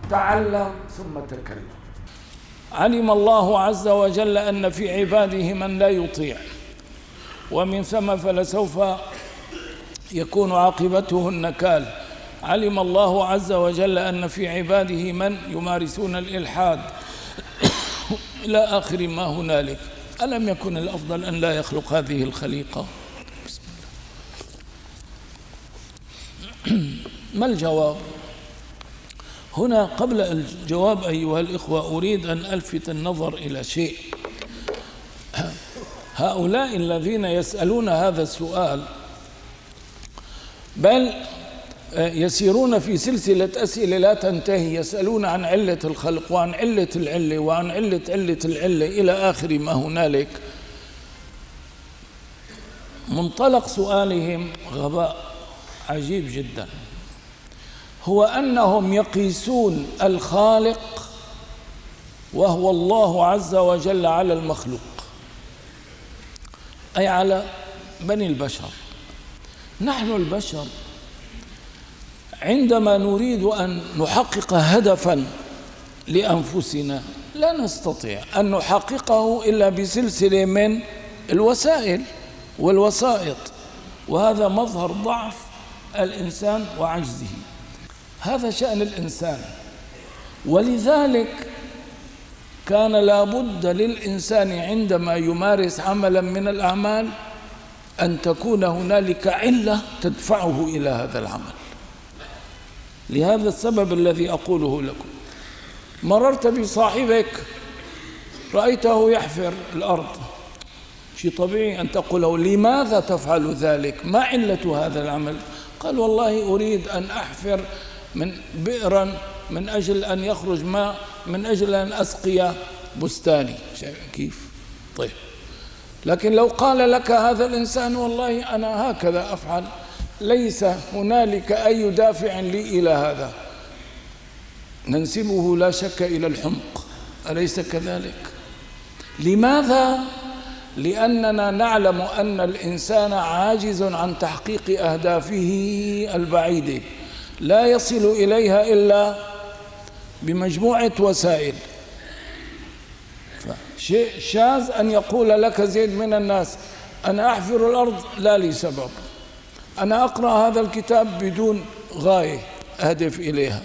تعلم ثم تكلم. علم الله عز وجل أن في عباده من لا يطيع، ومن ثم فلسوف يكون عاقبته النكال. علم الله عز وجل أن في عباده من يمارسون الإلحاد إلى آخر ما هنالك. ألم يكن الأفضل أن لا يخلق هذه الخليقة؟ بسم الله. ما الجواب؟ هنا قبل الجواب أيها الإخوة أريد أن ألفت النظر إلى شيء. هؤلاء الذين يسألون هذا السؤال بل يسيرون في سلسلة أسئلة لا تنتهي، يسألون عن علة الخلق وعن علة العلة وعن علة العلة إلى آخر ما هنالك. منطلق سؤالهم غباء عجيب جدا، هو أنهم يقيسون الخالق وهو الله عز وجل على المخلوق، أي على بني البشر. نحن البشر عندما نريد أن نحقق هدفا لأنفسنا لا نستطيع أن نحققه إلا بسلسلة من الوسائل والوسائط، وهذا مظهر ضعف الإنسان وعجزه. هذا شأن الإنسان، ولذلك كان لابد للإنسان عندما يمارس عملا من الأعمال أن تكون هنالك علة تدفعه إلى هذا العمل. لهذا السبب الذي أقوله لكم، مررت بصاحبك رأيته يحفر الأرض، شيء طبيعي أن تقول له لماذا تفعل ذلك؟ ما علة هذا العمل؟ قال والله أريد أن أحفر من بئرا من أجل أن يخرج ماء، من أجل أن أسقي بستاني. كيف؟ طيب، لكن لو قال لك هذا الإنسان والله أنا هكذا أفعل، ليس هنالك أي دافع لي إلى هذا، ننسبه لا شك إلى الحمق، أليس كذلك؟ لماذا؟ لأننا نعلم أن الإنسان عاجز عن تحقيق أهدافه البعيدة، لا يصل إليها إلا بمجموعة وسائل. شيء شاذ أن يقول لك زيد من الناس أنا أحفر الأرض لا لي سبب، أنا أقرأ هذا الكتاب بدون غاية أهدف إليها،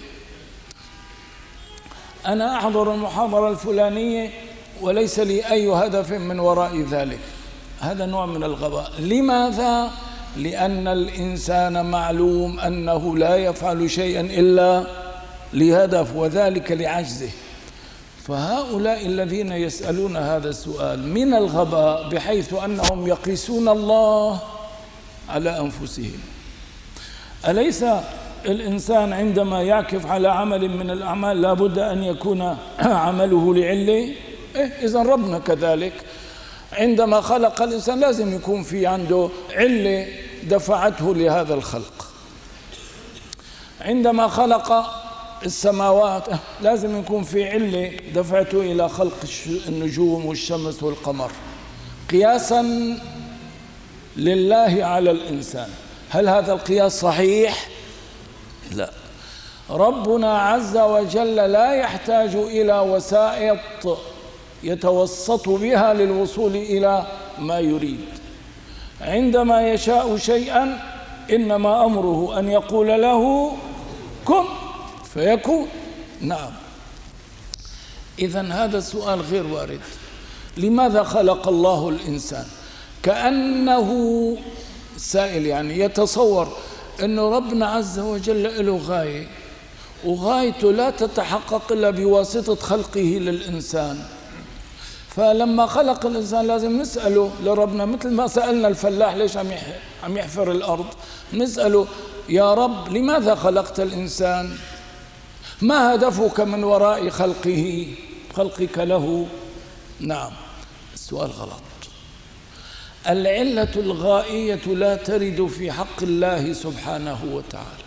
أنا أحضر المحاضرة الفلانية وليس لي أي هدف من وراء ذلك. هذا نوع من الغباء. لماذا؟ لأن الإنسان معلوم أنه لا يفعل شيئا إلا لهدف، وذلك لعجزه. فهؤلاء الذين يسألون هذا السؤال من الغباء بحيث أنهم يقيسون الله على أنفسهم. أليس الإنسان عندما يعكف على عمل من الأعمال لابد أن يكون عمله لعلة؟ إذن ربنا كذلك عندما خلق الإنسان لازم يكون في عنده علة دفعته لهذا الخلق. عندما خلق السماوات لازم يكون في علة دفعته إلى خلق النجوم والشمس والقمر، قياسا لله على الإنسان. هل هذا القياس صحيح؟ لا. ربنا عز وجل لا يحتاج إلى وسائط يتوسط بها للوصول إلى ما يريد. عندما يشاء شيئا إنما أمره أن يقول له كن فيكون. نعم. إذن هذا السؤال غير وارد. لماذا خلق الله الإنسان؟ كأنه سائل يعني يتصور أن ربنا عز وجل له غاية، وغايته لا تتحقق إلا بواسطة خلقه للإنسان. فلما خلق الإنسان لازم نسأله لربنا، مثل ما سألنا الفلاح ليش عم يحفر الأرض، نسأله يا رب لماذا خلقت الإنسان؟ ما هدفك من وراء خلقك له؟ نعم، السؤال غلط. العلة الغائية لا ترد في حق الله سبحانه وتعالى.